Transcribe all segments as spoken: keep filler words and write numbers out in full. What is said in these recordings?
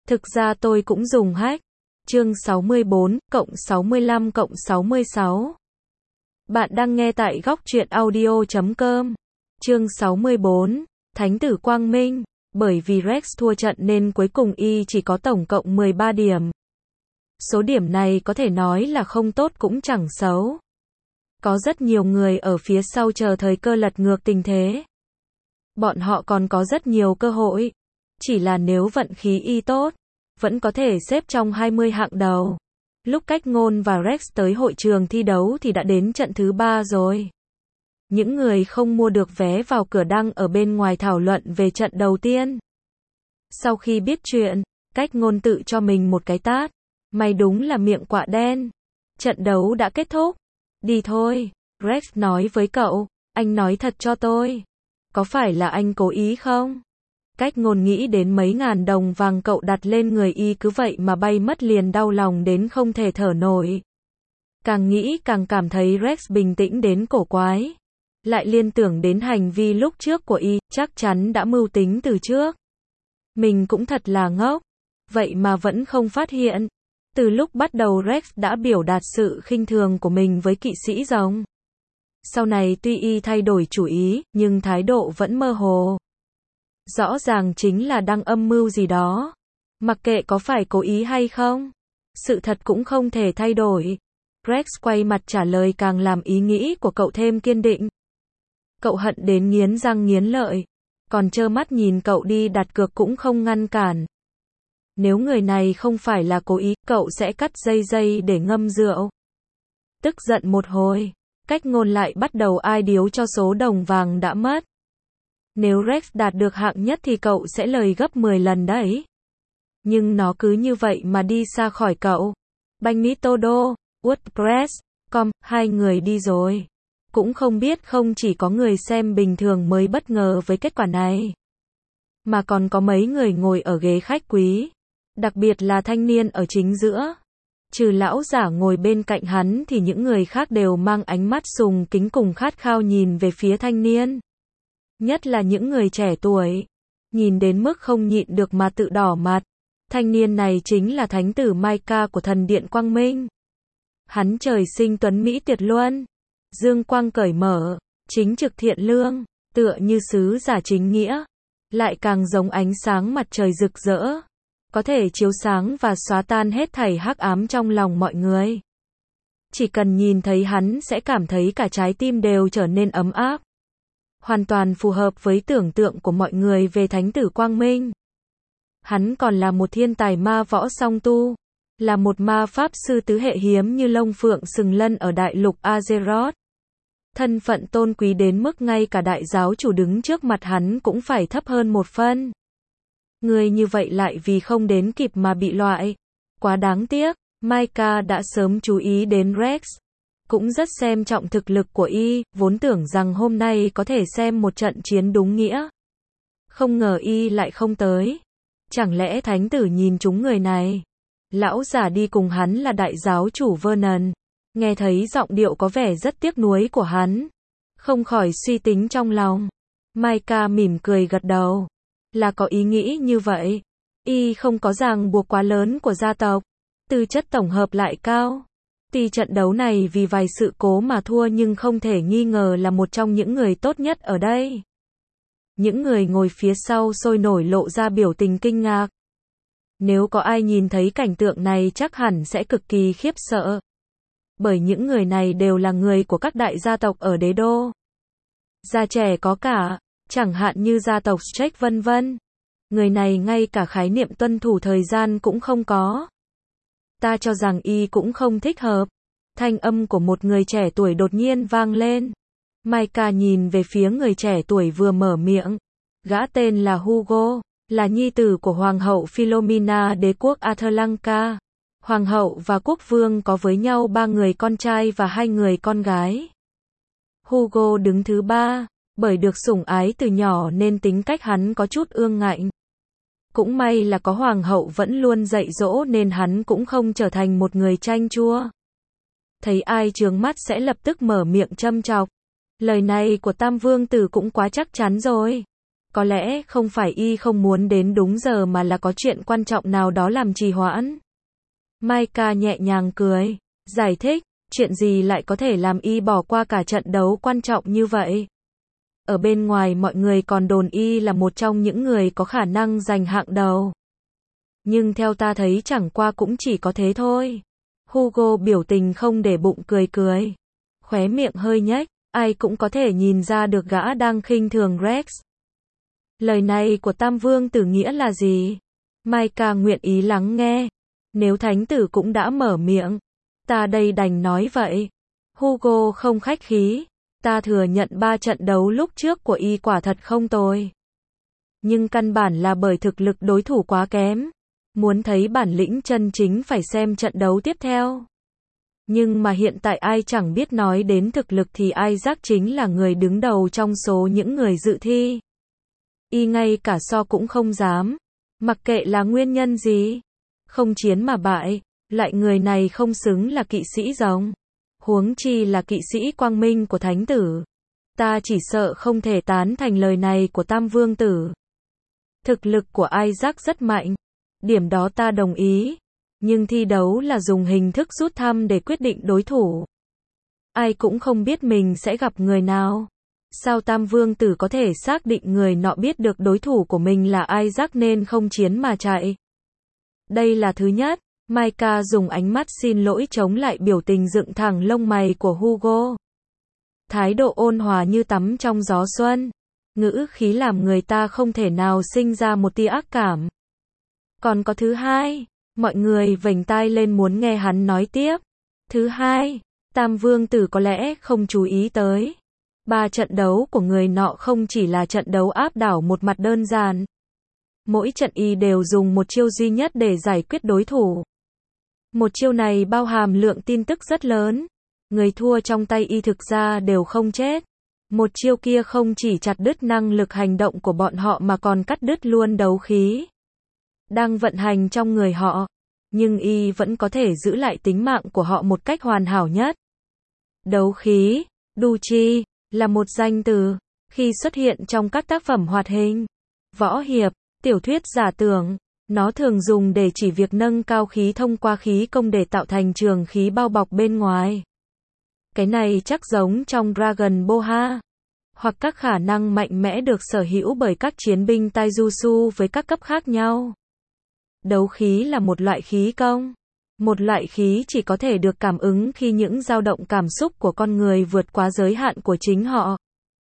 Thực ra tôi cũng dùng hack. Chương sáu mươi bốn, cộng sáu mươi lăm cộng sáu mươi sáu. Bạn đang nghe tại góc truyện audio chấm com. Chương sáu mươi bốn, Thánh tử Quang Minh. Bởi vì Rex thua trận nên cuối cùng y chỉ có tổng cộng mười ba điểm. Số điểm này có thể nói là không tốt cũng chẳng xấu. Có rất nhiều người ở phía sau chờ thời cơ lật ngược tình thế. Bọn họ còn có rất nhiều cơ hội. Chỉ là nếu vận khí y tốt, vẫn có thể xếp trong hai mươi hạng đầu. Lúc Cách Ngôn và Rex tới hội trường thi đấu thì đã đến trận thứ ba rồi. Những người không mua được vé vào cửa đang ở bên ngoài thảo luận về trận đầu tiên. Sau khi biết chuyện, Cách Ngôn tự cho mình một cái tát. Mày đúng là miệng quạ đen. Trận đấu đã kết thúc. Đi thôi, Rex nói với cậu. Anh nói thật cho tôi. Có phải là anh cố ý không? Cách Ngôn nghĩ đến mấy ngàn đồng vàng cậu đặt lên người y cứ vậy mà bay mất liền đau lòng đến không thể thở nổi. Càng nghĩ càng cảm thấy Rex bình tĩnh đến cổ quái. Lại liên tưởng đến hành vi lúc trước của y, chắc chắn đã mưu tính từ trước. Mình cũng thật là ngốc. Vậy mà vẫn không phát hiện. Từ lúc bắt đầu Rex đã biểu đạt sự khinh thường của mình với kỵ sĩ rồng. Sau này tuy y thay đổi chủ ý, nhưng thái độ vẫn mơ hồ. Rõ ràng chính là đang âm mưu gì đó. Mặc kệ có phải cố ý hay không, sự thật cũng không thể thay đổi. Rex quay mặt trả lời càng làm ý nghĩ của cậu thêm kiên định. Cậu hận đến nghiến răng nghiến lợi, còn trơ mắt nhìn cậu đi đặt cược cũng không ngăn cản. Nếu người này không phải là cố ý, cậu sẽ cắt dây dây để ngâm rượu. Tức giận một hồi, Cách Ngôn lại bắt đầu ai điếu cho số đồng vàng đã mất. Nếu Rex đạt được hạng nhất thì cậu sẽ lời gấp mười lần đấy. Nhưng nó cứ như vậy mà đi xa khỏi cậu. Bagnitodo, WordPress, com, hai người đi rồi. Cũng không biết không chỉ có người xem bình thường mới bất ngờ với kết quả này. Mà còn có mấy người ngồi ở ghế khách quý. Đặc biệt là thanh niên ở chính giữa. Trừ lão giả ngồi bên cạnh hắn thì những người khác đều mang ánh mắt sùng kính cùng khát khao nhìn về phía thanh niên. Nhất là những người trẻ tuổi. Nhìn đến mức không nhịn được mà tự đỏ mặt. Thanh niên này chính là thánh tử Micah của thần điện Quang Minh. Hắn trời sinh tuấn mỹ tuyệt luân. Dương quang cởi mở. Chính trực thiện lương. Tựa như sứ giả chính nghĩa. Lại càng giống ánh sáng mặt trời rực rỡ. Có thể chiếu sáng và xóa tan hết thảy hắc ám trong lòng mọi người. Chỉ cần nhìn thấy hắn sẽ cảm thấy cả trái tim đều trở nên ấm áp. Hoàn toàn phù hợp với tưởng tượng của mọi người về thánh tử Quang Minh. Hắn còn là một thiên tài ma võ song tu. Là một ma pháp sư tứ hệ hiếm như lông phượng sừng lân ở đại lục Azeroth. Thân phận tôn quý đến mức ngay cả đại giáo chủ đứng trước mặt hắn cũng phải thấp hơn một phân. Người như vậy lại vì không đến kịp mà bị loại. Quá đáng tiếc, Micah đã sớm chú ý đến Rex. Cũng rất xem trọng thực lực của y, vốn tưởng rằng hôm nay có thể xem một trận chiến đúng nghĩa. Không ngờ y lại không tới. Chẳng lẽ thánh tử nhìn trúng người này? Lão giả đi cùng hắn là đại giáo chủ Vernon. Nghe thấy giọng điệu có vẻ rất tiếc nuối của hắn. Không khỏi suy tính trong lòng. Micah mỉm cười gật đầu. Là có ý nghĩ như vậy. Y không có ràng buộc quá lớn của gia tộc. Tư chất tổng hợp lại cao. Tuy trận đấu này vì vài sự cố mà thua nhưng không thể nghi ngờ là một trong những người tốt nhất ở đây. Những người ngồi phía sau sôi nổi lộ ra biểu tình kinh ngạc. Nếu có ai nhìn thấy cảnh tượng này chắc hẳn sẽ cực kỳ khiếp sợ. Bởi những người này đều là người của các đại gia tộc ở đế đô. Già trẻ có cả, chẳng hạn như gia tộc Strake vân vân. Người này ngay cả khái niệm tuân thủ thời gian cũng không có. Ta cho rằng y cũng không thích hợp. Thanh âm của một người trẻ tuổi đột nhiên vang lên. Micah nhìn về phía người trẻ tuổi vừa mở miệng. Gã tên là Hugo, là nhi tử của Hoàng hậu Philomena đế quốc Athlanka. Hoàng hậu và quốc vương có với nhau ba người con trai và hai người con gái. Hugo đứng thứ ba, bởi được sủng ái từ nhỏ nên tính cách hắn có chút ương ngạnh. Cũng may là có hoàng hậu vẫn luôn dạy dỗ nên hắn cũng không trở thành một người chanh chua. Thấy ai chướng mắt sẽ lập tức mở miệng châm chọc. Lời này của Tam Vương Tử cũng quá chắc chắn rồi. Có lẽ không phải y không muốn đến đúng giờ mà là có chuyện quan trọng nào đó làm trì hoãn. Micah nhẹ nhàng cười, giải thích, chuyện gì lại có thể làm y bỏ qua cả trận đấu quan trọng như vậy. Ở bên ngoài mọi người còn đồn y là một trong những người có khả năng giành hạng đầu. Nhưng theo ta thấy chẳng qua cũng chỉ có thế thôi. Hugo biểu tình không để bụng cười cười. Khóe miệng hơi nhếch, ai cũng có thể nhìn ra được gã đang khinh thường Rex. Lời này của Tam Vương Tử nghĩa là gì? Micah nguyện ý lắng nghe. Nếu Thánh Tử cũng đã mở miệng, ta đây đành nói vậy. Hugo không khách khí. Ta thừa nhận ba trận đấu lúc trước của y quả thật không tồi. Nhưng căn bản là bởi thực lực đối thủ quá kém. Muốn thấy bản lĩnh chân chính phải xem trận đấu tiếp theo. Nhưng mà hiện tại ai chẳng biết nói đến thực lực thì Isaac chính là người đứng đầu trong số những người dự thi. Y ngay cả so cũng không dám. Mặc kệ là nguyên nhân gì. Không chiến mà bại. Lại người này không xứng là kỵ sĩ rồng. Huống chi là kỵ sĩ quang minh của Thánh Tử. Ta chỉ sợ không thể tán thành lời này của Tam Vương Tử. Thực lực của Isaac rất mạnh. Điểm đó ta đồng ý. Nhưng thi đấu là dùng hình thức rút thăm để quyết định đối thủ. Ai cũng không biết mình sẽ gặp người nào. Sao Tam Vương Tử có thể xác định người nọ biết được đối thủ của mình là Isaac nên không chiến mà chạy? Đây là thứ nhất. Micah dùng ánh mắt xin lỗi chống lại biểu tình dựng thẳng lông mày của Hugo. Thái độ ôn hòa như tắm trong gió xuân. Ngữ khí làm người ta không thể nào sinh ra một tia ác cảm. Còn có thứ hai. Mọi người vểnh tai lên muốn nghe hắn nói tiếp. Thứ hai. Tam Vương Tử có lẽ không chú ý tới. Ba trận đấu của người nọ không chỉ là trận đấu áp đảo một mặt đơn giản. Mỗi trận y đều dùng một chiêu duy nhất để giải quyết đối thủ. Một chiêu này bao hàm lượng tin tức rất lớn. Người thua trong tay y thực ra đều không chết. Một chiêu kia không chỉ chặt đứt năng lực hành động của bọn họ mà còn cắt đứt luôn đấu khí đang vận hành trong người họ. Nhưng y vẫn có thể giữ lại tính mạng của họ một cách hoàn hảo nhất. Đấu khí, Duchi, là một danh từ. Khi xuất hiện trong các tác phẩm hoạt hình, võ hiệp, tiểu thuyết giả tưởng, nó thường dùng để chỉ việc nâng cao khí thông qua khí công để tạo thành trường khí bao bọc bên ngoài. Cái này chắc giống trong Dragon Ball ha. Hoặc các khả năng mạnh mẽ được sở hữu bởi các chiến binh Taijutsu với các cấp khác nhau. Đấu khí là một loại khí công. Một loại khí chỉ có thể được cảm ứng khi những dao động cảm xúc của con người vượt quá giới hạn của chính họ.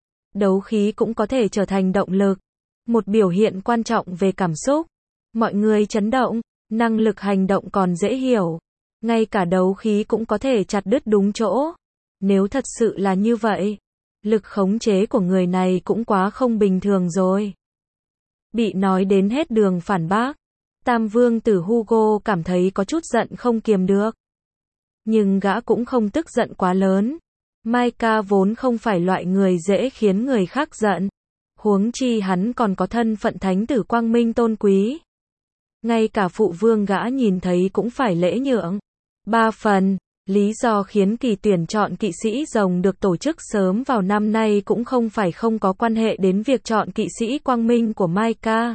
Đấu khí cũng có thể trở thành động lực. Một biểu hiện quan trọng về cảm xúc. Mọi người chấn động, năng lực hành động còn dễ hiểu. Ngay cả đấu khí cũng có thể chặt đứt đúng chỗ. Nếu thật sự là như vậy, lực khống chế của người này cũng quá không bình thường rồi. Bị nói đến hết đường phản bác. Tam Vương Tử Hugo cảm thấy có chút giận không kiềm được. Nhưng gã cũng không tức giận quá lớn. Micah vốn không phải loại người dễ khiến người khác giận. Huống chi hắn còn có thân phận Thánh Tử quang minh tôn quý. Ngay cả phụ vương gã nhìn thấy cũng phải lễ nhượng. Ba phần, lý do khiến kỳ tuyển chọn kỵ sĩ rồng được tổ chức sớm vào năm nay cũng không phải không có quan hệ đến việc chọn kỵ sĩ quang minh của Micah.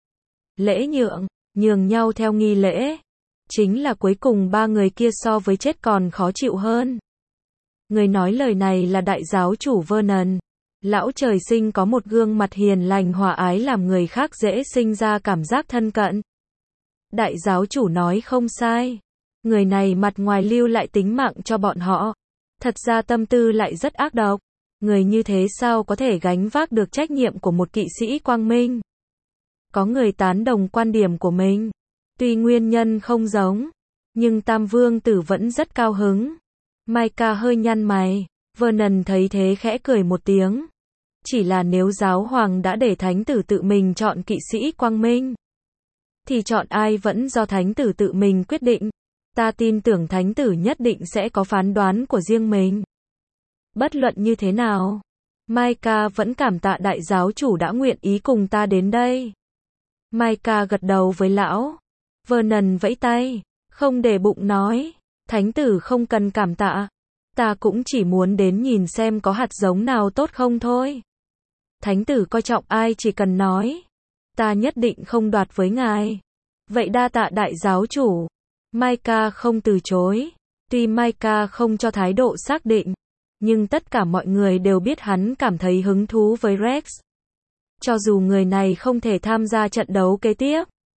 Lễ nhượng, nhường nhau theo nghi lễ. Chính là cuối cùng ba người kia so với chết còn khó chịu hơn. Người nói lời này là đại giáo chủ Vernon. Lão trời sinh có một gương mặt hiền lành hòa ái làm người khác dễ sinh ra cảm giác thân cận. Đại giáo chủ nói không sai. Người này mặt ngoài lưu lại tính mạng cho bọn họ. Thật ra tâm tư lại rất ác độc. Người như thế sao có thể gánh vác được trách nhiệm của một kỵ sĩ quang minh? Có người tán đồng quan điểm của mình. Tuy nguyên nhân không giống, nhưng Tam Vương Tử vẫn rất cao hứng. Micah hơi nhăn mày. Vernon thấy thế khẽ cười một tiếng. Chỉ là nếu giáo hoàng đã để Thánh Tử tự mình chọn kỵ sĩ quang minh, thì chọn ai vẫn do Thánh Tử tự mình quyết định. Ta tin tưởng Thánh Tử nhất định sẽ có phán đoán của riêng mình. Bất luận như thế nào, Micah vẫn cảm tạ đại giáo chủ đã nguyện ý cùng ta đến đây. Micah gật đầu với lão. Vernon vẫy tay, không để bụng nói. Thánh Tử không cần cảm tạ. Ta cũng chỉ muốn đến nhìn xem có hạt giống nào tốt không thôi. Thánh tử coi trọng ai chỉ cần nói. Ta nhất định không đoạt với ngài. Vậy đa tạ đại giáo chủ. Micah không từ chối. Tuy Micah không cho thái độ xác định, nhưng tất cả mọi người đều biết hắn cảm thấy hứng thú với Rex. Cho dù người này không thể tham gia trận đấu kế tiếp.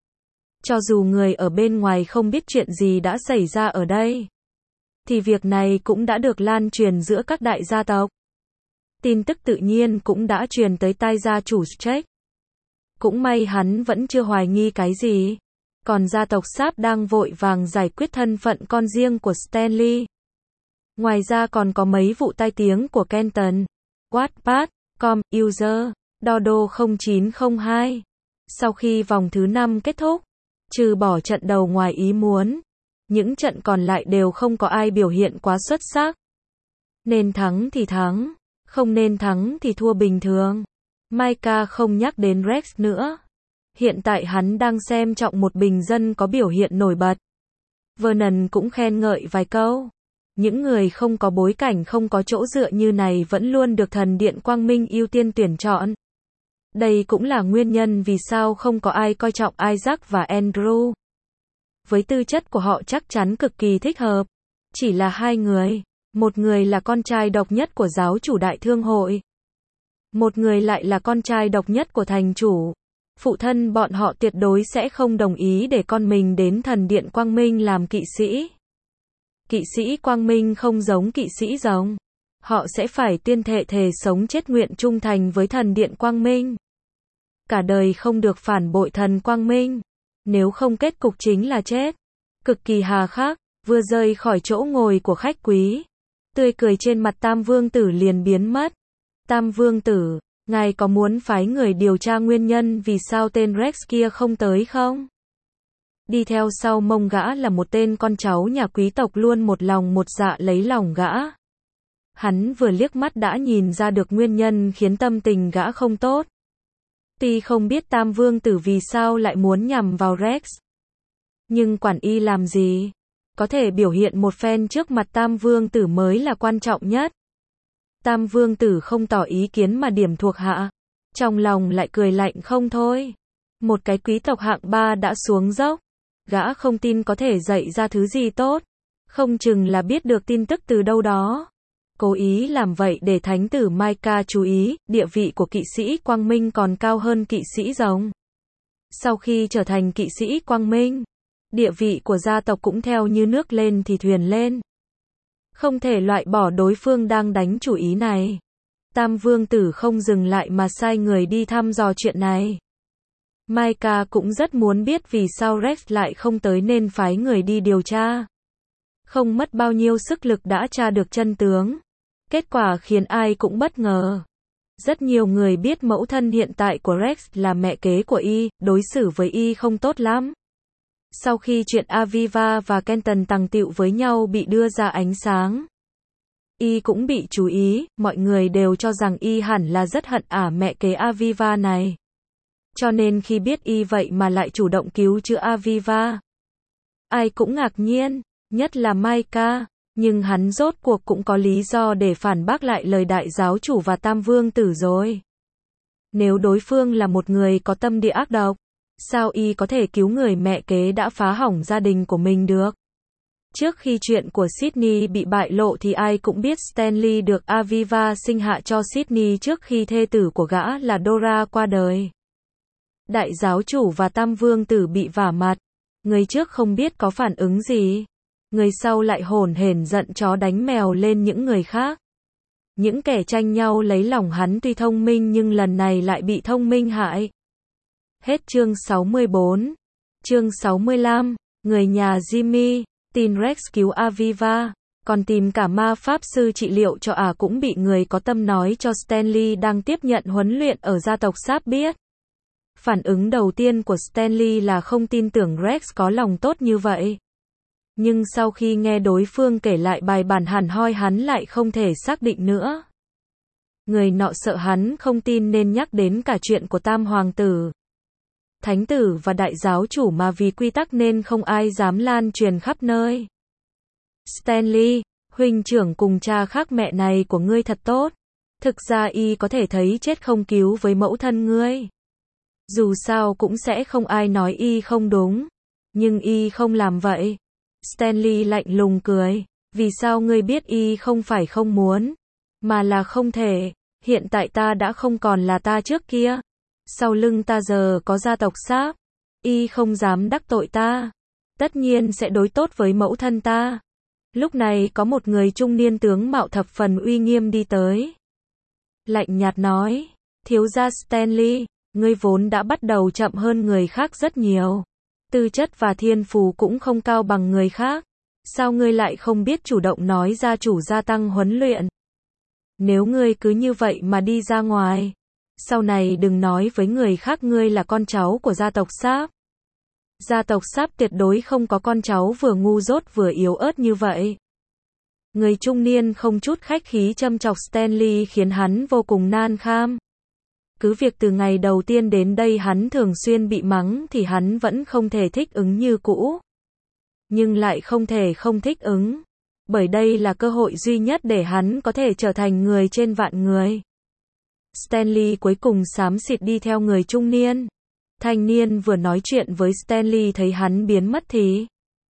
Cho dù người ở bên ngoài không biết chuyện gì đã xảy ra ở đây. Thì việc này cũng đã được lan truyền giữa các đại gia tộc. Tin tức tự nhiên cũng đã truyền tới tai gia chủ Streck. Cũng may hắn vẫn chưa hoài nghi cái gì. Còn gia tộc Sáp đang vội vàng giải quyết thân phận con riêng của Stanley. Ngoài ra còn có mấy vụ tai tiếng của Kenton. Wattpad, com, user, Dodo không chín không hai. Sau khi vòng thứ năm kết thúc, trừ bỏ trận đầu ngoài ý muốn, những trận còn lại đều không có ai biểu hiện quá xuất sắc. Nên thắng thì thắng, không nên thắng thì thua bình thường. Micah không nhắc đến Rex nữa. Hiện tại hắn đang xem trọng một bình dân có biểu hiện nổi bật. Vernon cũng khen ngợi vài câu. Những người không có bối cảnh không có chỗ dựa như này vẫn luôn được thần điện Quang Minh ưu tiên tuyển chọn. Đây cũng là nguyên nhân vì sao không có ai coi trọng Isaac và Andrew. Với tư chất của họ chắc chắn cực kỳ thích hợp. Chỉ là hai người. Một người là con trai độc nhất của giáo chủ đại thương hội. Một người lại là con trai độc nhất của thành chủ. Phụ thân bọn họ tuyệt đối sẽ không đồng ý để con mình đến thần điện Quang Minh làm kỵ sĩ. Kỵ sĩ Quang Minh không giống kỵ sĩ rồng. Họ sẽ phải tuyên thệ thề sống chết nguyện trung thành với thần điện Quang Minh. Cả đời không được phản bội thần Quang Minh. Nếu không kết cục chính là chết. Cực kỳ hà khắc, vừa rời khỏi chỗ ngồi của khách quý. Tươi cười trên mặt Tam Vương Tử liền biến mất. Tam Vương Tử, ngài có muốn phái người điều tra nguyên nhân vì sao tên Rex kia không tới không? Đi theo sau mông gã là một tên con cháu nhà quý tộc luôn một lòng một dạ lấy lòng gã. Hắn vừa liếc mắt đã nhìn ra được nguyên nhân khiến tâm tình gã không tốt. Tuy không biết Tam Vương Tử vì sao lại muốn nhằm vào Rex. Nhưng quản y làm gì? Có thể biểu hiện một phen trước mặt Tam Vương Tử mới là quan trọng nhất. Tam Vương Tử không tỏ ý kiến mà điểm thuộc hạ. Trong lòng lại cười lạnh không thôi. Một cái quý tộc hạng ba đã xuống dốc. Gã không tin có thể dạy ra thứ gì tốt. Không chừng là biết được tin tức từ đâu đó. Cố ý làm vậy để thánh tử Micah chú ý, địa vị của kỵ sĩ Quang Minh còn cao hơn kỵ sĩ rồng. Sau khi trở thành kỵ sĩ Quang Minh, địa vị của gia tộc cũng theo như nước lên thì thuyền lên. Không thể loại bỏ đối phương đang đánh chủ ý này. Tam Vương Tử không dừng lại mà sai người đi thăm dò chuyện này. Micah cũng rất muốn biết vì sao Rex lại không tới nên phái người đi điều tra. Không mất bao nhiêu sức lực đã tra được chân tướng. Kết quả khiến ai cũng bất ngờ. Rất nhiều người biết mẫu thân hiện tại của Rex là mẹ kế của y, đối xử với y không tốt lắm. Sau khi chuyện Aviva và Kenton tằng tựu với nhau bị đưa ra ánh sáng, y cũng bị chú ý, mọi người đều cho rằng y hẳn là rất hận ả mẹ kế Aviva này. Cho nên khi biết y vậy mà lại chủ động cứu chữa Aviva, ai cũng ngạc nhiên, nhất là Micah, nhưng hắn rốt cuộc cũng có lý do để phản bác lại lời đại giáo chủ và Tam Vương Tử rồi. Nếu đối phương là một người có tâm địa ác độc, sao y có thể cứu người mẹ kế đã phá hỏng gia đình của mình được? Trước khi chuyện của Sydney bị bại lộ thì ai cũng biết Stanley được Aviva sinh hạ cho Sydney trước khi thê tử của gã là Dora qua đời. Đại giáo chủ và Tam Vương Tử bị vả mặt. Người trước không biết có phản ứng gì. Người sau lại hổn hển giận chó đánh mèo lên những người khác. Những kẻ tranh nhau lấy lòng hắn tuy thông minh nhưng lần này lại bị thông minh hại. Hết chương sáu mươi bốn. Chương sáu mươi lăm. Người nhà Jimmy, tin Rex cứu Aviva, còn tìm cả ma pháp sư trị liệu cho ả à cũng bị người có tâm nói cho Stanley đang tiếp nhận huấn luyện ở gia tộc Sáp biết. Phản ứng đầu tiên của Stanley là không tin tưởng Rex có lòng tốt như vậy. Nhưng sau khi nghe đối phương kể lại bài bản hẳn hoi hắn lại không thể xác định nữa. Người nọ sợ hắn không tin nên nhắc đến cả chuyện của Tam Hoàng Tử, Thánh Tử và Đại Giáo Chủ mà vì quy tắc nên không ai dám lan truyền khắp nơi. Stanley, huynh trưởng cùng cha khác mẹ này của ngươi thật tốt. Thực ra y có thể thấy chết không cứu với mẫu thân ngươi. Dù sao cũng sẽ không ai nói y không đúng. Nhưng y không làm vậy. Stanley lạnh lùng cười. Vì sao ngươi biết y không phải không muốn, mà là không thể. Hiện tại ta đã không còn là ta trước kia. Sau lưng ta giờ có gia tộc Sáp. Y không dám đắc tội ta. Tất nhiên sẽ đối tốt với mẫu thân ta. Lúc này có một người trung niên tướng mạo thập phần uy nghiêm đi tới. Lạnh nhạt nói, thiếu gia Stanley, ngươi vốn đã bắt đầu chậm hơn người khác rất nhiều. Tư chất và thiên phú cũng không cao bằng người khác. Sao ngươi lại không biết chủ động nói gia chủ gia tăng huấn luyện? Nếu ngươi cứ như vậy mà đi ra ngoài, sau này đừng nói với người khác ngươi là con cháu của gia tộc Sáp. Gia tộc Sáp tuyệt đối không có con cháu vừa ngu dốt vừa yếu ớt như vậy. Người trung niên không chút khách khí châm chọc Stanley khiến hắn vô cùng nan kham. Cứ việc từ ngày đầu tiên đến đây hắn thường xuyên bị mắng thì hắn vẫn không thể thích ứng như cũ. Nhưng lại không thể không thích ứng. Bởi đây là cơ hội duy nhất để hắn có thể trở thành người trên vạn người. Stanley cuối cùng xám xịt đi theo người trung niên. Thanh niên vừa nói chuyện với Stanley thấy hắn biến mất thì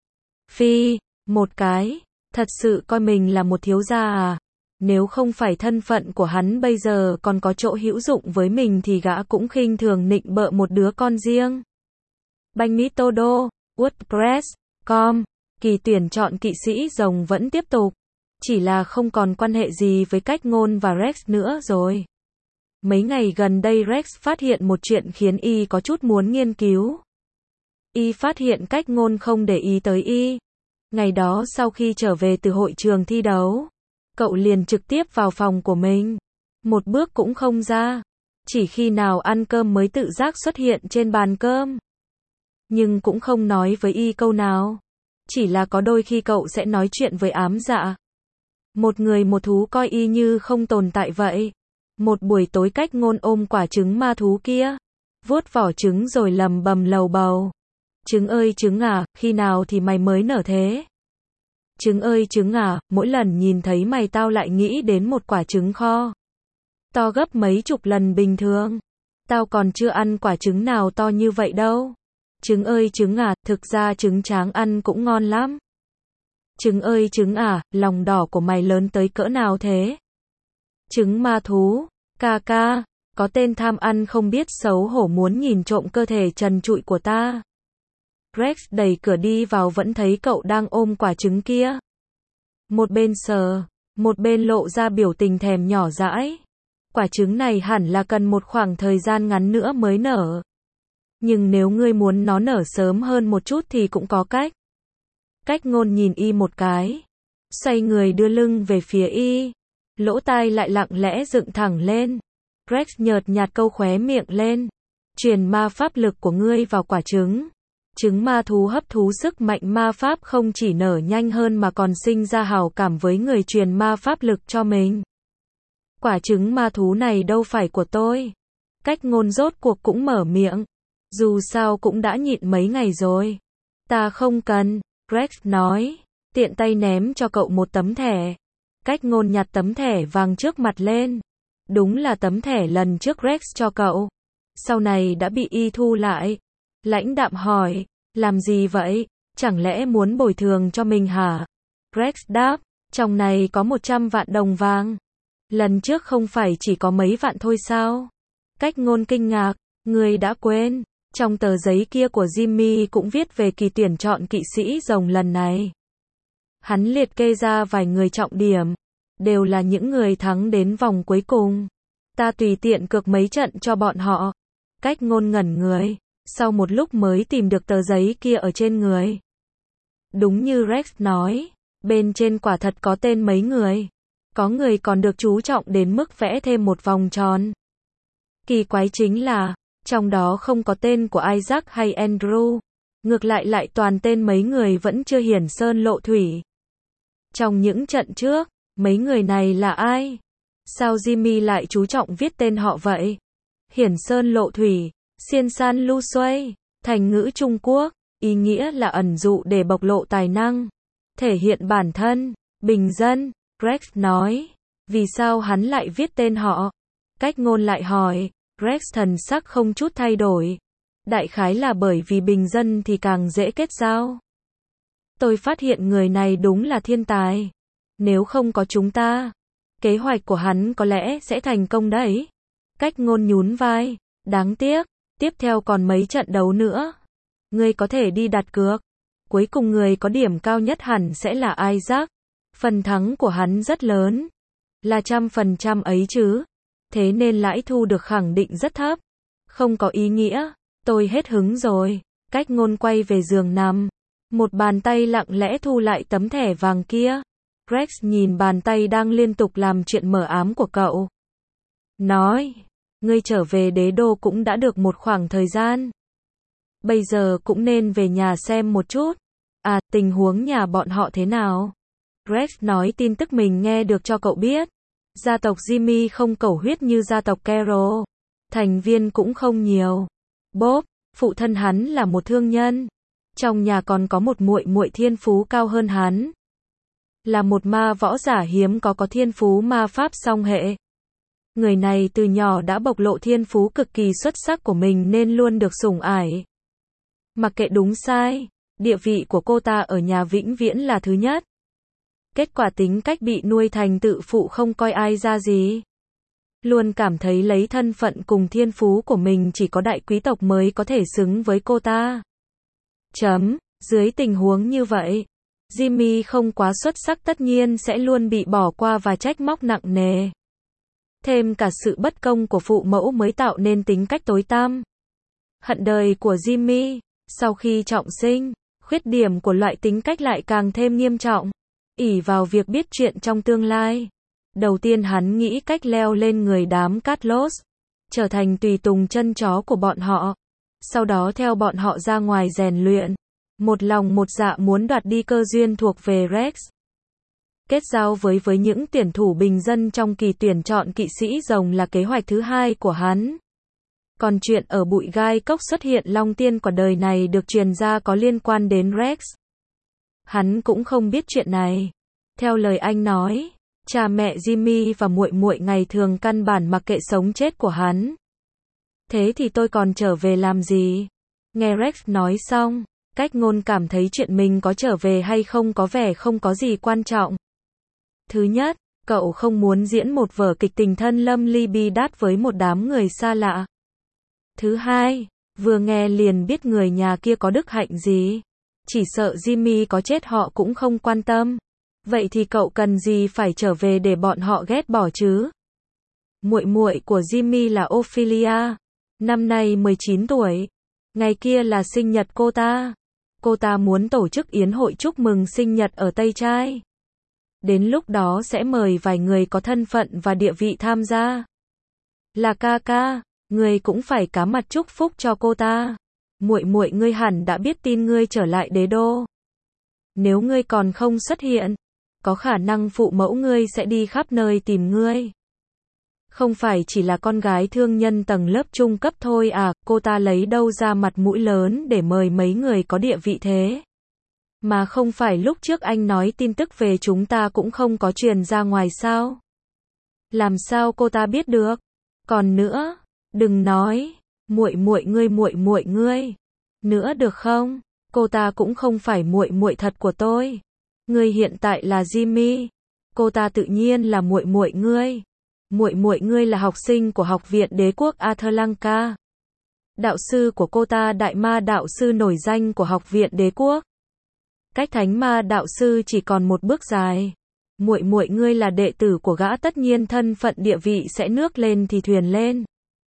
phi, một cái, thật sự coi mình là một thiếu gia à? Nếu không phải thân phận của hắn bây giờ còn có chỗ hữu dụng với mình thì gã cũng khinh thường nịnh bợ một đứa con riêng. Banh Mỹ Tô Đô, WordPress, com, kỳ tuyển chọn kỵ sĩ rồng vẫn tiếp tục. Chỉ là không còn quan hệ gì với Cách Ngôn và Rex nữa rồi. Mấy ngày gần đây Rex phát hiện một chuyện khiến y có chút muốn nghiên cứu. Y phát hiện Cách Ngôn không để ý tới y. Ngày đó sau khi trở về từ hội trường thi đấu, cậu liền trực tiếp vào phòng của mình. Một bước cũng không ra. Chỉ khi nào ăn cơm mới tự giác xuất hiện trên bàn cơm. Nhưng cũng không nói với y câu nào. Chỉ là có đôi khi cậu sẽ nói chuyện với ám dạ. Một người một thú coi y như không tồn tại vậy. Một buổi tối Cách Ngôn ôm quả trứng ma thú kia, vuốt vỏ trứng rồi lầm bầm lầu bầu. Trứng ơi trứng à, khi nào thì mày mới nở thế? Trứng ơi trứng à, mỗi lần nhìn thấy mày tao lại nghĩ đến một quả trứng kho. To gấp mấy chục lần bình thường. Tao còn chưa ăn quả trứng nào to như vậy đâu. Trứng ơi trứng à, thực ra trứng tráng ăn cũng ngon lắm. Trứng ơi trứng à, lòng đỏ của mày lớn tới cỡ nào thế? Trứng ma thú, ca ca, có tên tham ăn không biết xấu hổ muốn nhìn trộm cơ thể trần trụi của ta. Rex đẩy cửa đi vào vẫn thấy cậu đang ôm quả trứng kia. Một bên sờ, một bên lộ ra biểu tình thèm nhỏ dãi. Quả trứng này hẳn là cần một khoảng thời gian ngắn nữa mới nở. Nhưng nếu ngươi muốn nó nở sớm hơn một chút thì cũng có cách. Cách Ngôn nhìn y một cái, xoay người đưa lưng về phía y. Lỗ tai lại lặng lẽ dựng thẳng lên. Rex nhợt nhạt câu khóe miệng lên. Truyền ma pháp lực của ngươi vào quả trứng. Trứng ma thú hấp thú sức mạnh ma pháp không chỉ nở nhanh hơn mà còn sinh ra hảo cảm với người truyền ma pháp lực cho mình. Quả trứng ma thú này đâu phải của tôi. Cách Ngôn rốt cuộc cũng mở miệng. Dù sao cũng đã nhịn mấy ngày rồi. Ta không cần, Rex nói. Tiện tay ném cho cậu một tấm thẻ. Cách Ngôn nhặt tấm thẻ vàng trước mặt lên. Đúng là tấm thẻ lần trước Rex cho cậu. Sau này đã bị y thu lại. Lãnh đạm hỏi, làm gì vậy? Chẳng lẽ muốn bồi thường cho mình hả? Rex đáp, trong này có một trăm vạn đồng vàng. Lần trước không phải chỉ có mấy vạn thôi sao? Cách Ngôn kinh ngạc, người đã quên. Trong tờ giấy kia của Jimmy cũng viết về kỳ tuyển chọn kỵ sĩ rồng lần này. Hắn liệt kê ra vài người trọng điểm. Đều là những người thắng đến vòng cuối cùng. Ta tùy tiện cược mấy trận cho bọn họ. Cách Ngôn ngẩn người. Sau một lúc mới tìm được tờ giấy kia ở trên người. Đúng như Rex nói. Bên trên quả thật có tên mấy người. Có người còn được chú trọng đến mức vẽ thêm một vòng tròn. Kỳ quái chính là, trong đó không có tên của Isaac hay Andrew. Ngược lại lại toàn tên mấy người vẫn chưa hiển sơn lộ thủy. Trong những trận trước, mấy người này là ai? Sao Jimmy lại chú trọng viết tên họ vậy? Hiển sơn lộ thủy, xiên san lu xuây, thành ngữ Trung Quốc, ý nghĩa là ẩn dụ để bộc lộ tài năng, thể hiện bản thân, bình dân, Rex nói. Vì sao hắn lại viết tên họ? Cách ngôn lại hỏi. Rex thần sắc không chút thay đổi. Đại khái là bởi vì bình dân thì càng dễ kết giao. Tôi phát hiện người này đúng là thiên tài. Nếu không có chúng ta, kế hoạch của hắn có lẽ sẽ thành công đấy. Cách ngôn nhún vai. Đáng tiếc, tiếp theo còn mấy trận đấu nữa. Ngươi có thể đi đặt cược. Cuối cùng người có điểm cao nhất hẳn sẽ là Isaac. Phần thắng của hắn rất lớn. Là trăm phần trăm ấy chứ. Thế nên lãi thu được khẳng định rất thấp. Không có ý nghĩa. Tôi hết hứng rồi. Cách ngôn quay về giường nằm. Một bàn tay lặng lẽ thu lại tấm thẻ vàng kia. Rex nhìn bàn tay đang liên tục làm chuyện mờ ám của cậu. Nói. Ngươi trở về đế đô cũng đã được một khoảng thời gian. Bây giờ cũng nên về nhà xem một chút. À, tình huống nhà bọn họ thế nào? Rex nói tin tức mình nghe được cho cậu biết. Gia tộc Jimmy không cầu huyết như gia tộc Carol. Thành viên cũng không nhiều. Bob, phụ thân hắn là một thương nhân. Trong nhà còn có một muội muội thiên phú cao hơn hắn. Là một ma võ giả hiếm có có thiên phú ma pháp song hệ. Người này từ nhỏ đã bộc lộ thiên phú cực kỳ xuất sắc của mình nên luôn được sủng ải. Mặc kệ đúng sai, địa vị của cô ta ở nhà vĩnh viễn là thứ nhất. Kết quả tính cách bị nuôi thành tự phụ không coi ai ra gì. Luôn cảm thấy lấy thân phận cùng thiên phú của mình chỉ có đại quý tộc mới có thể xứng với cô ta. Chấm, dưới tình huống như vậy, Jimmy không quá xuất sắc tất nhiên sẽ luôn bị bỏ qua và trách móc nặng nề. Thêm cả sự bất công của phụ mẫu mới tạo nên tính cách tối tăm. Hận đời của Jimmy, sau khi trọng sinh, khuyết điểm của loại tính cách lại càng thêm nghiêm trọng. Ỷ vào việc biết chuyện trong tương lai. Đầu tiên hắn nghĩ cách leo lên người đám Carlos, trở thành tùy tùng chân chó của bọn họ. Sau đó theo bọn họ ra ngoài rèn luyện. Một lòng một dạ muốn đoạt đi cơ duyên thuộc về Rex. Kết giao với với những tuyển thủ bình dân trong kỳ tuyển chọn kỵ sĩ rồng là kế hoạch thứ hai của hắn. Còn chuyện ở bụi gai cốc xuất hiện long tiên quả đời này được truyền ra có liên quan đến Rex. Hắn cũng không biết chuyện này. Theo lời anh nói, cha mẹ Jimmy và muội muội ngày thường căn bản mặc kệ sống chết của hắn. Thế thì tôi còn trở về làm gì? Nghe Rex nói xong, cách ngôn cảm thấy chuyện mình có trở về hay không có vẻ không có gì quan trọng. Thứ nhất, cậu không muốn diễn một vở kịch tình thân lâm ly bi đát với một đám người xa lạ. Thứ hai, vừa nghe liền biết người nhà kia có đức hạnh gì. Chỉ sợ Jimmy có chết họ cũng không quan tâm. Vậy thì cậu cần gì phải trở về để bọn họ ghét bỏ chứ? Muội muội của Jimmy là Ophelia, năm nay mười chín tuổi. Ngày kia là sinh nhật cô ta. Cô ta muốn tổ chức yến hội chúc mừng sinh nhật ở Tây Trai. Đến lúc đó sẽ mời vài người có thân phận và địa vị tham gia. Là ca ca, ngươi cũng phải cá mặt chúc phúc cho cô ta. Muội muội ngươi hẳn đã biết tin ngươi trở lại đế đô. Nếu ngươi còn không xuất hiện, có khả năng phụ mẫu ngươi sẽ đi khắp nơi tìm ngươi. Không phải chỉ là con gái thương nhân tầng lớp trung cấp thôi à, cô ta lấy đâu ra mặt mũi lớn để mời mấy người có địa vị thế. Mà không phải lúc trước anh nói tin tức về chúng ta cũng không có truyền ra ngoài sao? Làm sao cô ta biết được? Còn nữa, đừng nói, muội muội ngươi muội muội ngươi. Nữa được không? Cô ta cũng không phải muội muội thật của tôi. Ngươi hiện tại là Jimmy. Cô ta tự nhiên là muội muội ngươi. Muội muội ngươi là học sinh của học viện đế quốc Athlanka. Đạo sư của cô ta đại ma đạo sư nổi danh của học viện đế quốc. Cách thánh ma đạo sư chỉ còn một bước dài. Muội muội ngươi là đệ tử của gã tất nhiên thân phận địa vị sẽ nước lên thì thuyền lên.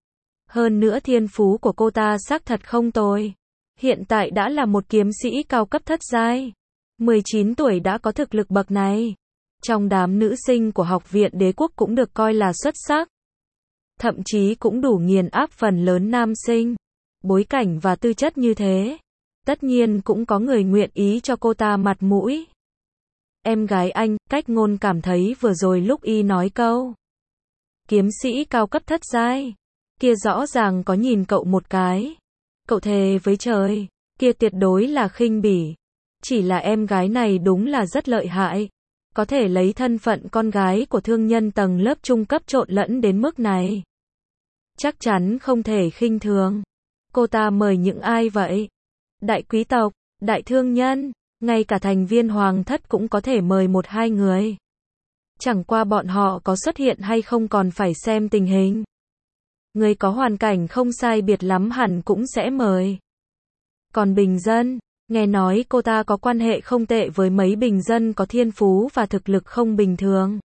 Hơn nữa thiên phú của cô ta xác thật không tồi. Hiện tại đã là một kiếm sĩ cao cấp thất giai. mười chín tuổi đã có thực lực bậc này. Trong đám nữ sinh của học viện đế quốc cũng được coi là xuất sắc. Thậm chí cũng đủ nghiền áp phần lớn nam sinh. Bối cảnh và tư chất như thế. Tất nhiên cũng có người nguyện ý cho cô ta mặt mũi. Em gái anh, cách ngôn cảm thấy vừa rồi lúc y nói câu kiếm sĩ cao cấp thất giai. Kia rõ ràng có nhìn cậu một cái. Cậu thề với trời, kia tuyệt đối là khinh bỉ. Chỉ là em gái này đúng là rất lợi hại. có thể lấy thân phận con gái của thương nhân tầng lớp trung cấp trộn lẫn đến mức này. Chắc chắn không thể khinh thường. Cô ta mời những ai vậy? Đại quý tộc, đại thương nhân, ngay cả thành viên hoàng thất cũng có thể mời một hai người. Chẳng qua bọn họ có xuất hiện hay không còn phải xem tình hình. Người có hoàn cảnh không sai biệt lắm hẳn cũng sẽ mời. Còn bình dân, nghe nói cô ta có quan hệ không tệ với mấy bình dân có thiên phú và thực lực không bình thường.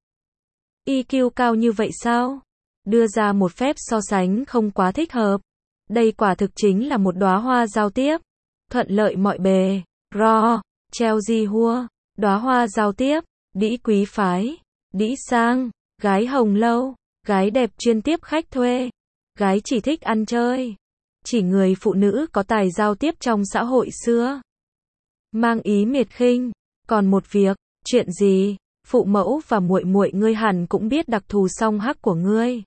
i kiu cao như vậy sao? Đưa ra một phép so sánh không quá thích hợp. Đây quả thực chính là một đóa hoa giao tiếp. Thuận lợi mọi bề. Ro, treo di hua. Đóa hoa giao tiếp. Đĩ quý phái. Đĩ sang. Gái hồng lâu. Gái đẹp chuyên tiếp khách thuê. Gái chỉ thích ăn chơi. Chỉ người phụ nữ có tài giao tiếp trong xã hội xưa. Mang ý miệt khinh. Còn một việc. Chuyện gì? Phụ mẫu và muội muội ngươi hẳn cũng biết đặc thù song hắc của ngươi.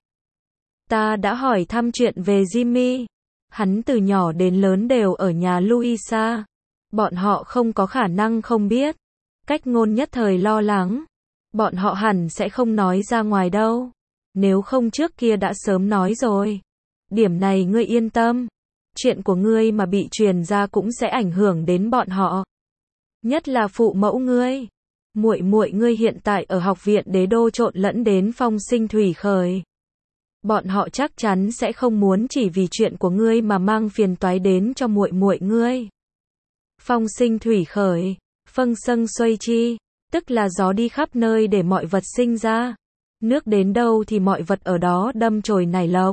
Ta đã hỏi thăm chuyện về Jimmy. Hắn từ nhỏ đến lớn đều ở nhà Louisa. Bọn họ không có khả năng không biết. Cách ngôn nhất thời lo lắng. Bọn họ hẳn sẽ không nói ra ngoài đâu. Nếu không trước kia đã sớm nói rồi. Điểm này ngươi yên tâm. Chuyện của ngươi mà bị truyền ra cũng sẽ ảnh hưởng đến bọn họ. Nhất là phụ mẫu ngươi. Muội muội ngươi hiện tại ở học viện đế đô trộn lẫn đến phong sinh thủy khởi. Bọn họ chắc chắn sẽ không muốn chỉ vì chuyện của ngươi mà mang phiền toái đến cho muội muội ngươi. Phong sinh thủy khởi, phâng sâng xuôi chi, tức là gió đi khắp nơi để mọi vật sinh ra. Nước đến đâu thì mọi vật ở đó đâm chồi nảy lộc.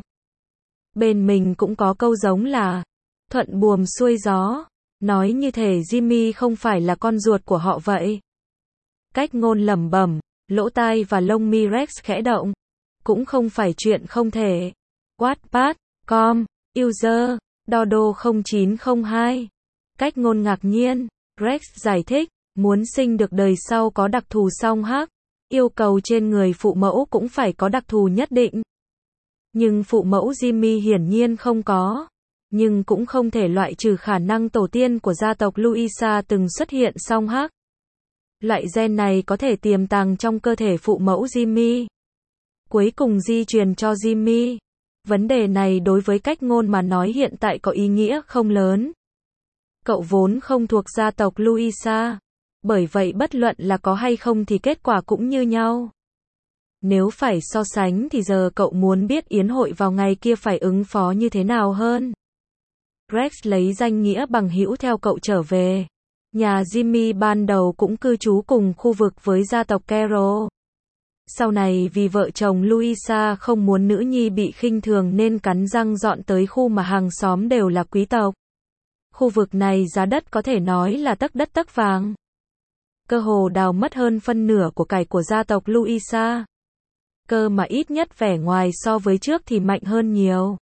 Bên mình cũng có câu giống là thuận buồm xuôi gió, nói như thể Jimmy không phải là con ruột của họ vậy. Cách ngôn lẩm bẩm, lỗ tai và lông mi Rex khẽ động. Cũng không phải chuyện không thể. Wattpad, com, user, dodo không chín không hai. Cách ngôn ngạc nhiên, Rex giải thích, muốn sinh được đời sau có đặc thù song hắc, yêu cầu trên người phụ mẫu cũng phải có đặc thù nhất định. Nhưng phụ mẫu Jimmy hiển nhiên không có. Nhưng cũng không thể loại trừ khả năng tổ tiên của gia tộc Louisa từng xuất hiện song hắc. Loại gen này có thể tiềm tàng trong cơ thể phụ mẫu Jimmy. Cuối cùng di truyền cho Jimmy. Vấn đề này đối với cách ngôn mà nói hiện tại có ý nghĩa không lớn. Cậu vốn không thuộc gia tộc Louisa. Bởi vậy bất luận là có hay không thì kết quả cũng như nhau. Nếu phải so sánh thì giờ cậu muốn biết yến hội vào ngày kia phải ứng phó như thế nào hơn. Rex lấy danh nghĩa bằng hữu theo cậu trở về. Nhà Jimmy ban đầu cũng cư trú cùng khu vực với gia tộc Carroll. Sau này vì vợ chồng Louisa không muốn nữ nhi bị khinh thường nên cắn răng dọn tới khu mà hàng xóm đều là quý tộc. Khu vực này giá đất có thể nói là tấc đất tấc vàng. Cơ hồ đào mất hơn phân nửa của cải của gia tộc Louisa. Cơ mà ít nhất vẻ ngoài so với trước thì mạnh hơn nhiều.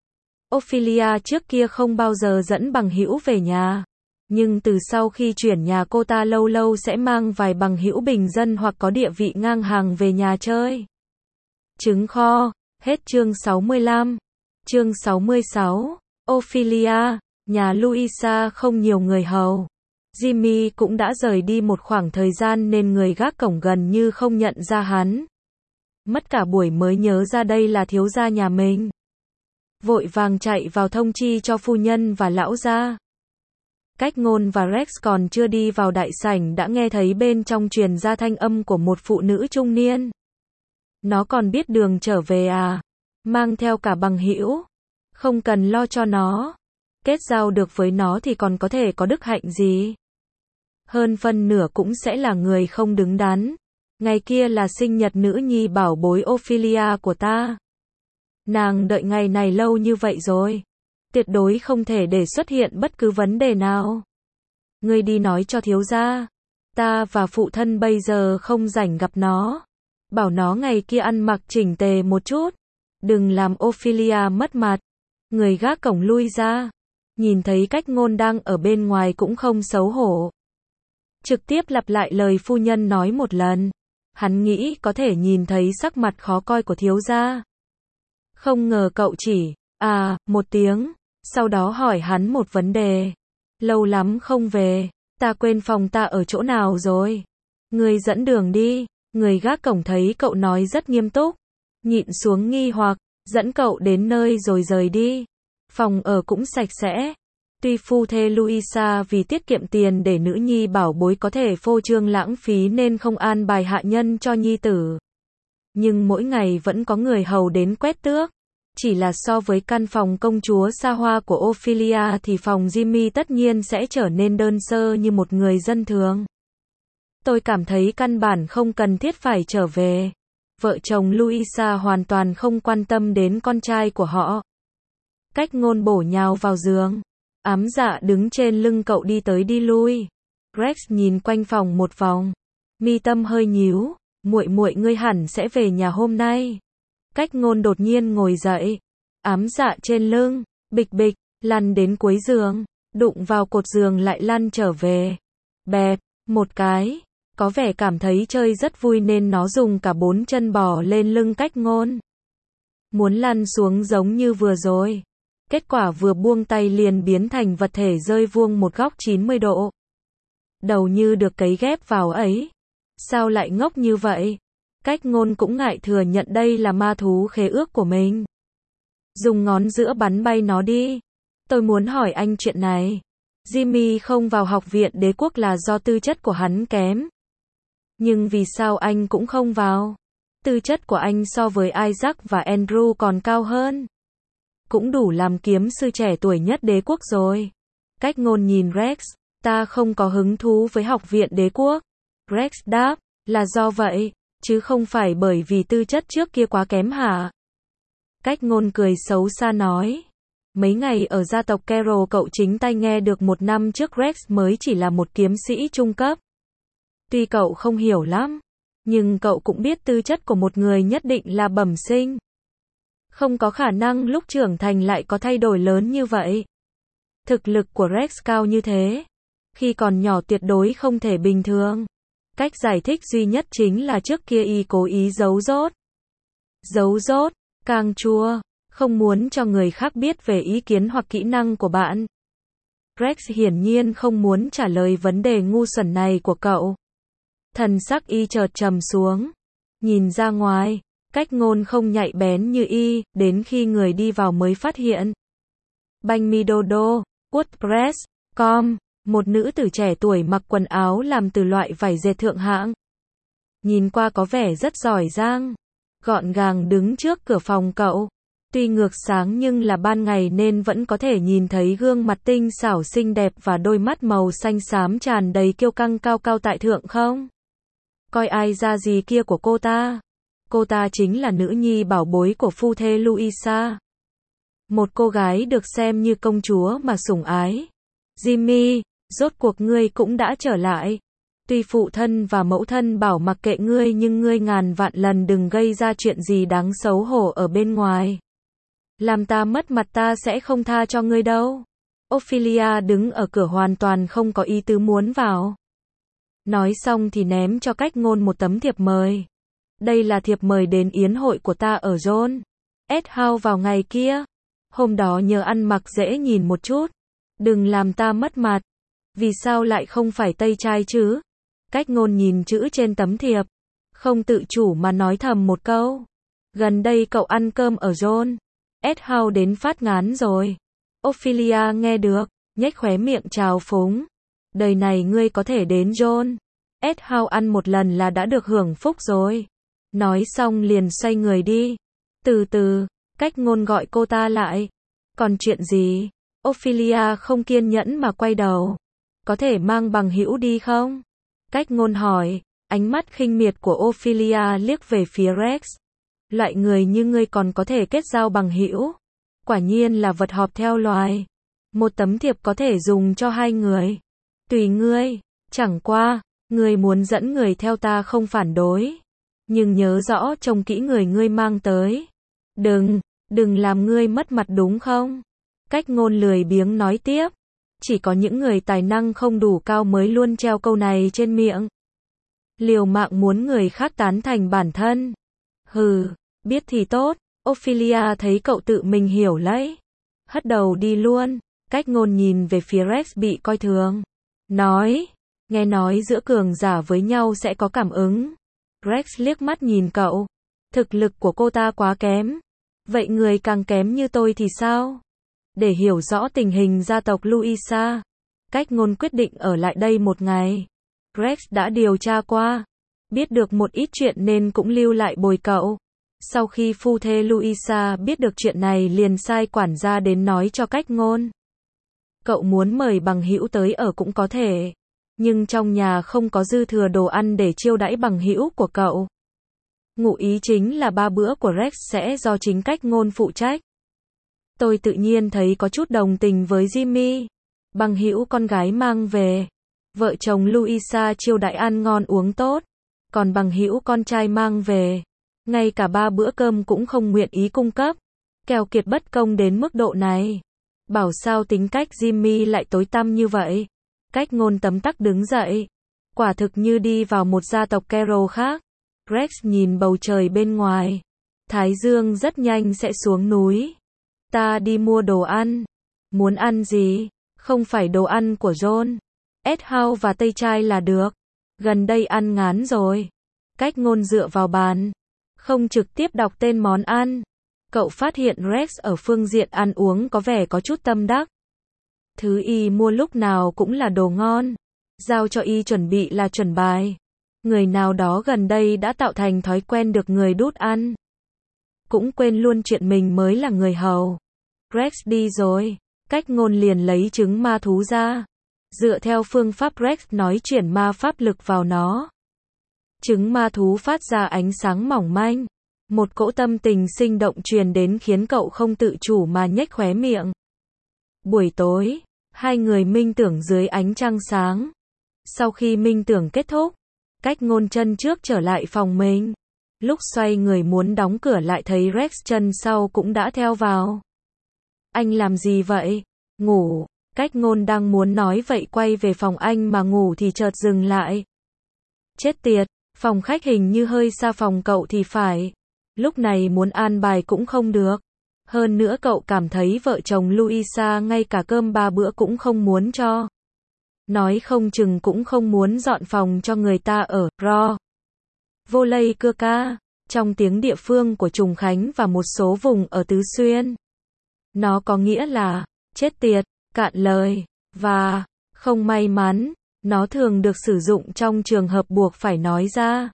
Ophelia trước kia không bao giờ dẫn bằng hữu về nhà. Nhưng từ sau khi chuyển nhà cô ta lâu lâu sẽ mang vài bằng hữu bình dân hoặc có địa vị ngang hàng về nhà chơi. Trứng kho. Hết chương sáu mươi lăm. Chương sáu mươi sáu. Ophelia. Nhà Louisa không nhiều người hầu. Jimmy cũng đã rời đi một khoảng thời gian nên người gác cổng gần như không nhận ra hắn. Mất cả buổi mới nhớ ra đây là thiếu gia nhà mình. Vội vàng chạy vào thông chi cho phu nhân và lão gia. Cách ngôn và Rex còn chưa đi vào đại sảnh đã nghe thấy bên trong truyền ra thanh âm của một phụ nữ trung niên. Nó còn biết đường trở về à? Mang theo cả bằng hữu. Không cần lo cho nó. Kết giao được với nó thì còn có thể có đức hạnh gì? Hơn phân nửa cũng sẽ là người không đứng đắn. Ngày kia là sinh nhật nữ nhi bảo bối Ophelia của ta. Nàng đợi ngày này lâu như vậy rồi. Tuyệt đối không thể để xuất hiện bất cứ vấn đề nào. Ngươi đi nói cho thiếu gia. Ta và phụ thân bây giờ không rảnh gặp nó. Bảo nó ngày kia ăn mặc chỉnh tề một chút. Đừng làm Ophelia mất mặt. Người gác cổng lui ra. Nhìn thấy cách ngôn đang ở bên ngoài cũng không xấu hổ. Trực tiếp lặp lại lời phu nhân nói một lần. Hắn nghĩ có thể nhìn thấy sắc mặt khó coi của thiếu gia. Không ngờ cậu chỉ, à, một tiếng. Sau đó hỏi hắn một vấn đề. Lâu lắm không về. Ta quên phòng ta ở chỗ nào rồi. Người dẫn đường đi. Người gác cổng thấy cậu nói rất nghiêm túc, nhịn xuống nghi hoặc, dẫn cậu đến nơi rồi rời đi. Phòng ở cũng sạch sẽ. Tuy phu thê Luisa vì tiết kiệm tiền để nữ nhi bảo bối có thể phô trương lãng phí nên không an bài hạ nhân cho nhi tử. Nhưng mỗi ngày vẫn có người hầu đến quét tước. Chỉ là so với căn phòng công chúa xa hoa của Ophelia thì phòng Jimmy tất nhiên sẽ trở nên đơn sơ như một người dân thường. Tôi cảm thấy căn bản không cần thiết phải trở về. Vợ chồng Luisa hoàn toàn không quan tâm đến con trai của họ. Cách Ngôn bổ nhào vào giường. Ám Dạ đứng trên lưng cậu đi tới đi lui. Rex nhìn quanh phòng một vòng, mi tâm hơi nhíu. Muội muội ngươi hẳn sẽ về nhà hôm nay. Cách Ngôn đột nhiên ngồi dậy. Ám Dạ trên lưng, bịch bịch, lăn đến cuối giường, đụng vào cột giường lại lăn trở về. Bẹp, một cái. Có vẻ cảm thấy chơi rất vui nên nó dùng cả bốn chân bò lên lưng Cách Ngôn. Muốn lăn xuống giống như vừa rồi. Kết quả vừa buông tay liền biến thành vật thể rơi vuông một góc chín mươi độ. Đầu như được cấy ghép vào ấy. Sao lại ngốc như vậy? Cách Ngôn cũng ngại thừa nhận đây là ma thú khế ước của mình. Dùng ngón giữa bắn bay nó đi. Tôi muốn hỏi anh chuyện này. Jimmy không vào học viện đế quốc là do tư chất của hắn kém. Nhưng vì sao anh cũng không vào? Tư chất của anh so với Isaac và Andrew còn cao hơn. Cũng đủ làm kiếm sư trẻ tuổi nhất đế quốc rồi. Cách Ngôn nhìn Rex. Ta không có hứng thú với học viện đế quốc. Rex đáp. Là do vậy, chứ không phải bởi vì tư chất trước kia quá kém hả? Cách Ngôn cười xấu xa nói. Mấy ngày ở gia tộc Carroll cậu chính tai nghe được một năm trước Rex mới chỉ là một kiếm sĩ trung cấp. Tuy cậu không hiểu lắm, nhưng cậu cũng biết tư chất của một người nhất định là bẩm sinh. Không có khả năng lúc trưởng thành lại có thay đổi lớn như vậy. Thực lực của Rex cao như thế. Khi còn nhỏ tuyệt đối không thể bình thường. Cách giải thích duy nhất chính là trước kia y cố ý giấu dốt. Giấu dốt, càng chua, không muốn cho người khác biết về ý kiến hoặc kỹ năng của bạn. Rex hiển nhiên không muốn trả lời vấn đề ngu xuẩn này của cậu. Thần sắc y chợt trầm xuống. Nhìn ra ngoài, Cách Ngôn không nhạy bén như y, đến khi người đi vào mới phát hiện. Banh mi Dodo, WordPress, com, một nữ tử trẻ tuổi mặc quần áo làm từ loại vải dệt thượng hạng. Nhìn qua có vẻ rất giỏi giang. Gọn gàng đứng trước cửa phòng cậu. Tuy ngược sáng nhưng là ban ngày nên vẫn có thể nhìn thấy gương mặt tinh xảo xinh đẹp và đôi mắt màu xanh xám tràn đầy kiêu căng cao cao tại thượng không? Coi ai ra gì kia của cô ta. Cô ta chính là nữ nhi bảo bối của phu thê Luisa. Một cô gái được xem như công chúa mà sủng ái. Jimmy, rốt cuộc ngươi cũng đã trở lại. Tuy phụ thân và mẫu thân bảo mặc kệ ngươi nhưng ngươi ngàn vạn lần đừng gây ra chuyện gì đáng xấu hổ ở bên ngoài. Làm ta mất mặt ta sẽ không tha cho ngươi đâu. Ophelia đứng ở cửa hoàn toàn không có ý tứ muốn vào. Nói xong thì ném cho Cách Ngôn một tấm thiệp mời. Đây là thiệp mời đến yến hội của ta ở John S. House vào ngày kia. Hôm đó nhờ ăn mặc dễ nhìn một chút. Đừng làm ta mất mặt. Vì sao lại không phải tây trai chứ? Cách Ngôn nhìn chữ trên tấm thiệp. Không tự chủ mà nói thầm một câu. Gần đây cậu ăn cơm ở John S. House đến phát ngán rồi. Ophelia nghe được, nhếch khóe miệng trào phúng. Đời này ngươi có thể đến John S. House ăn một lần là đã được hưởng phúc rồi. Nói xong liền xoay người đi. Từ từ, Cách Ngôn gọi cô ta lại. Còn chuyện gì? Ophelia không kiên nhẫn mà quay đầu. Có thể mang bằng hữu đi không? Cách Ngôn hỏi. Ánh mắt khinh miệt của Ophelia liếc về phía Rex. Loại người như ngươi còn có thể kết giao bằng hữu. Quả nhiên là vật họp theo loài. Một tấm thiệp có thể dùng cho hai người. Tùy ngươi. Chẳng qua, ngươi muốn dẫn người theo ta không phản đối. Nhưng nhớ rõ trông kỹ người ngươi mang tới. Đừng, đừng làm ngươi mất mặt đúng không? Cách Ngôn lười biếng nói tiếp. Chỉ có những người tài năng không đủ cao mới luôn treo câu này trên miệng. Liều mạng muốn người khác tán thành bản thân. Hừ, biết thì tốt. Ophelia thấy cậu tự mình hiểu lấy. Hất đầu đi luôn. Cách Ngôn nhìn về phía Rex bị coi thường. Nói, Nghe nói giữa cường giả với nhau sẽ có cảm ứng. Rex liếc mắt nhìn cậu. Thực lực của cô ta quá kém. Vậy người càng kém như tôi thì sao? Để hiểu rõ tình hình gia tộc Luisa, Cách Ngôn quyết định ở lại đây một ngày. Rex đã điều tra qua, biết được một ít chuyện nên cũng lưu lại bồi cậu. Sau khi phu thê Luisa biết được chuyện này liền sai quản gia đến nói cho Cách Ngôn. Cậu muốn mời bằng hữu tới ở cũng có thể, nhưng trong nhà không có dư thừa đồ ăn để chiêu đãi bằng hữu của cậu. Ngụ ý chính là ba bữa của Rex sẽ do chính Cách Ngôn phụ trách. Tôi tự nhiên thấy có chút đồng tình với Jimmy. Bằng hữu con gái mang về, vợ chồng Luisa chiêu đãi ăn ngon uống tốt, còn bằng hữu con trai mang về, ngay cả ba bữa cơm cũng không nguyện ý cung cấp. Keo kiệt bất công đến mức độ này. Bảo sao tính cách Jimmy lại tối tăm như vậy. Cách Ngôn tấm tắc đứng dậy. Quả thực như đi vào một gia tộc Carol khác. Rex nhìn bầu trời bên ngoài. Thái dương rất nhanh sẽ xuống núi. Ta đi mua đồ ăn. Muốn ăn gì? Không phải đồ ăn của John, Ed House và Tây Trai là được. Gần đây ăn ngán rồi. Cách Ngôn dựa vào bàn, không trực tiếp đọc tên món ăn. Cậu phát hiện Rex ở phương diện ăn uống có vẻ có chút tâm đắc. Thứ y mua lúc nào cũng là đồ ngon. Giao cho y chuẩn bị là chuẩn bài. Người nào đó gần đây đã tạo thành thói quen được người đút ăn. Cũng quên luôn chuyện mình mới là người hầu. Rex đi rồi. Cách Ngôn liền lấy trứng ma thú ra. Dựa theo phương pháp Rex nói chuyển ma pháp lực vào nó. Trứng ma thú phát ra ánh sáng mỏng manh. Một cỗ tâm tình sinh động truyền đến khiến cậu không tự chủ mà nhếch khóe miệng. Buổi tối, hai người minh tưởng dưới ánh trăng sáng. Sau khi minh tưởng kết thúc, Cách Ngôn chân trước trở lại phòng mình. Lúc xoay người muốn đóng cửa lại thấy Rex chân sau cũng đã theo vào. Anh làm gì vậy? Ngủ. Cách Ngôn đang muốn nói vậy quay về phòng anh mà ngủ thì chợt dừng lại. Chết tiệt, phòng khách hình như hơi xa phòng cậu thì phải. Lúc này muốn an bài cũng không được. Hơn nữa cậu cảm thấy vợ chồng Luisa ngay cả cơm ba bữa cũng không muốn cho. Nói không chừng cũng không muốn dọn phòng cho người ta ở, ro. Vô lây cưa ca, trong tiếng địa phương của Trùng Khánh và một số vùng ở Tứ Xuyên. Nó có nghĩa là, chết tiệt, cạn lời, và, không may mắn. Nó thường được sử dụng trong trường hợp buộc phải nói ra.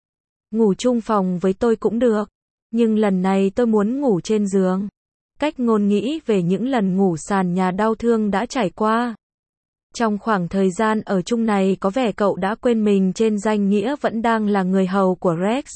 Ngủ chung phòng với tôi cũng được, nhưng lần này tôi muốn ngủ trên giường. Cách Ngôn nghĩ về những lần ngủ sàn nhà đau thương đã trải qua. Trong khoảng thời gian ở chung này có vẻ cậu đã quên mình trên danh nghĩa vẫn đang là người hầu của Rex.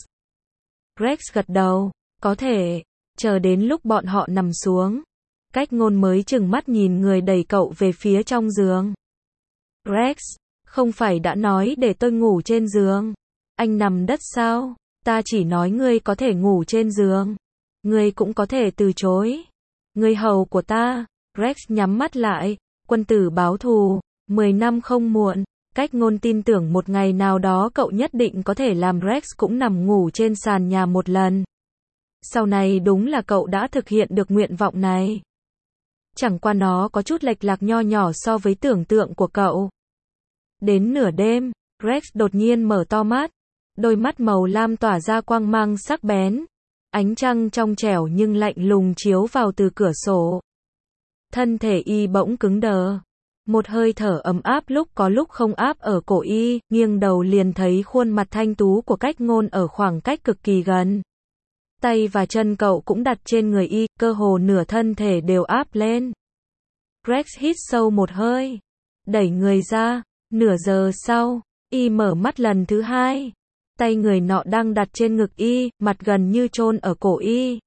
Rex gật đầu, có thể, chờ đến lúc bọn họ nằm xuống. Cách Ngôn mới chừng mắt nhìn người đẩy cậu về phía trong giường. Rex, không phải đã nói để tôi ngủ trên giường. Anh nằm đất sao? Ta chỉ nói ngươi có thể ngủ trên giường. Ngươi cũng có thể từ chối. Người hầu của ta. Rex nhắm mắt lại. Quân tử báo thù. Mười năm không muộn. Cách Ngôn tin tưởng một ngày nào đó cậu nhất định có thể làm Rex cũng nằm ngủ trên sàn nhà một lần. Sau này đúng là cậu đã thực hiện được nguyện vọng này. Chẳng qua nó có chút lệch lạc nho nhỏ so với tưởng tượng của cậu. Đến nửa đêm, Rex đột nhiên mở to mắt. Đôi mắt màu lam tỏa ra quang mang sắc bén. Ánh trăng trong trẻo nhưng lạnh lùng chiếu vào từ cửa sổ. Thân thể y bỗng cứng đờ. Một hơi thở ấm áp lúc có lúc không áp ở cổ y, nghiêng đầu liền thấy khuôn mặt thanh tú của Cách Ngôn ở khoảng cách cực kỳ gần. Tay và chân cậu cũng đặt trên người y, cơ hồ nửa thân thể đều áp lên. Rex hít sâu một hơi, đẩy người ra. Nửa giờ sau, y mở mắt lần thứ hai. Tay người nọ đang đặt trên ngực y, mặt gần như chôn ở cổ y.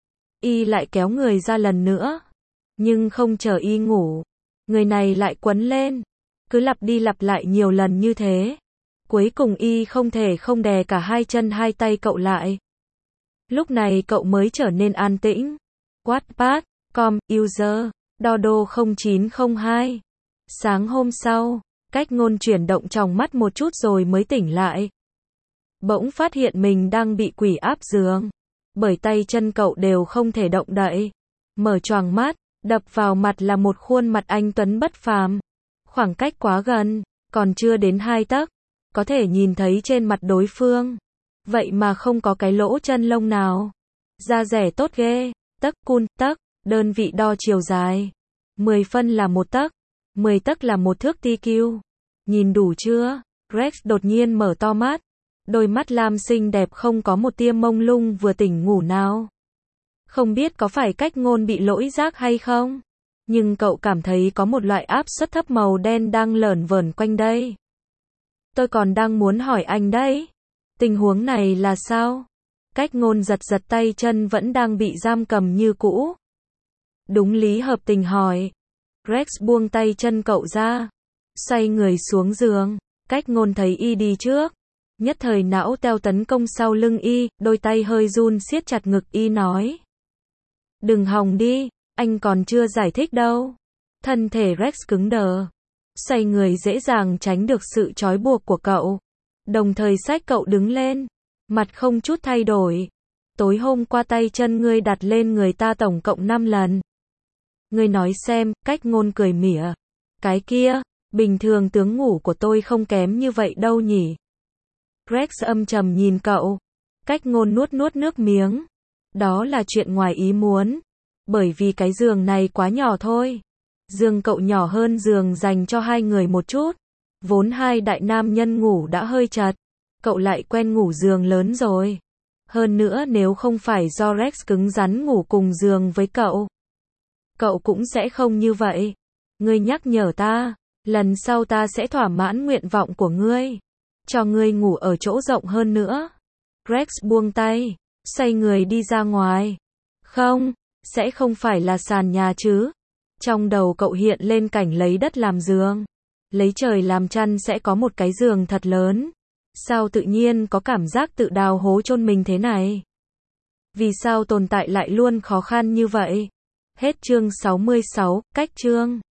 Y lại kéo người ra lần nữa. Nhưng không chờ y ngủ, người này lại quấn lên. Cứ lặp đi lặp lại nhiều lần như thế. Cuối cùng y không thể không đè cả hai chân hai tay cậu lại. Lúc này cậu mới trở nên an tĩnh. Wattpad, com, user, dodo không chín không hai. Sáng hôm sau, Cách Ngôn chuyển động trong mắt một chút rồi mới tỉnh lại. Bỗng phát hiện mình đang bị quỷ áp giường. Bởi tay chân cậu đều không thể động đậy. Mở choàng mắt, đập vào mặt là một khuôn mặt anh tuấn bất phàm. Khoảng cách quá gần, Còn chưa đến hai tấc, có thể nhìn thấy trên mặt đối phương. Vậy mà không có cái lỗ chân lông nào. Da rẻ tốt ghê. Tấc cun, tấc, đơn vị đo chiều dài. mười phân là một tấc. mười tấc là một thước ti kiu. Nhìn đủ chưa? Rex đột nhiên mở to mắt. Đôi mắt lam xinh đẹp không có một tia mông lung vừa tỉnh ngủ nào. Không biết có phải cách ngôn bị lỗi giác hay không? Nhưng cậu cảm thấy có một loại áp suất thấp màu đen đang lởn vởn quanh đây. Tôi còn đang muốn hỏi anh đấy. Tình huống này là sao? Cách ngôn giật giật tay chân vẫn đang bị giam cầm như cũ. Đúng lý hợp tình hỏi. Rex buông tay chân cậu ra. Xoay người xuống giường. Cách ngôn thấy y đi trước. Nhất thời não teo tấn công sau lưng y, đôi tay hơi run siết chặt ngực y nói. Đừng hòng đi, anh còn chưa giải thích đâu. Thân thể Rex cứng đờ. Xoay người dễ dàng tránh được sự trói buộc của cậu. Đồng thời xách cậu đứng lên. Mặt không chút thay đổi. Tối hôm qua tay chân ngươi đặt lên người ta tổng cộng năm lần. Ngươi nói xem, cách ngôn cười mỉa. Cái kia, bình thường tướng ngủ của tôi không kém như vậy đâu nhỉ. Rex âm trầm nhìn cậu. Cách ngôn nuốt nuốt nước miếng. Đó là chuyện ngoài ý muốn. Bởi vì cái giường này quá nhỏ thôi. Giường cậu nhỏ hơn giường dành cho hai người một chút. Vốn hai đại nam nhân ngủ đã hơi chật. Cậu lại quen ngủ giường lớn rồi. Hơn nữa nếu không phải do Rex cứng rắn ngủ cùng giường với cậu, cậu cũng sẽ không như vậy. Ngươi nhắc nhở ta, lần sau ta sẽ thỏa mãn nguyện vọng của ngươi. Cho ngươi ngủ ở chỗ rộng hơn nữa. Rex buông tay, xoay người đi ra ngoài. Không, sẽ không phải là sàn nhà chứ. Trong đầu cậu hiện lên cảnh lấy đất làm giường, lấy trời làm chăn sẽ có một cái giường thật lớn. Sao tự nhiên có cảm giác tự đào hố chôn mình thế này? Vì sao tồn tại lại luôn khó khăn như vậy? Hết chương sáu mươi sáu, cách chương.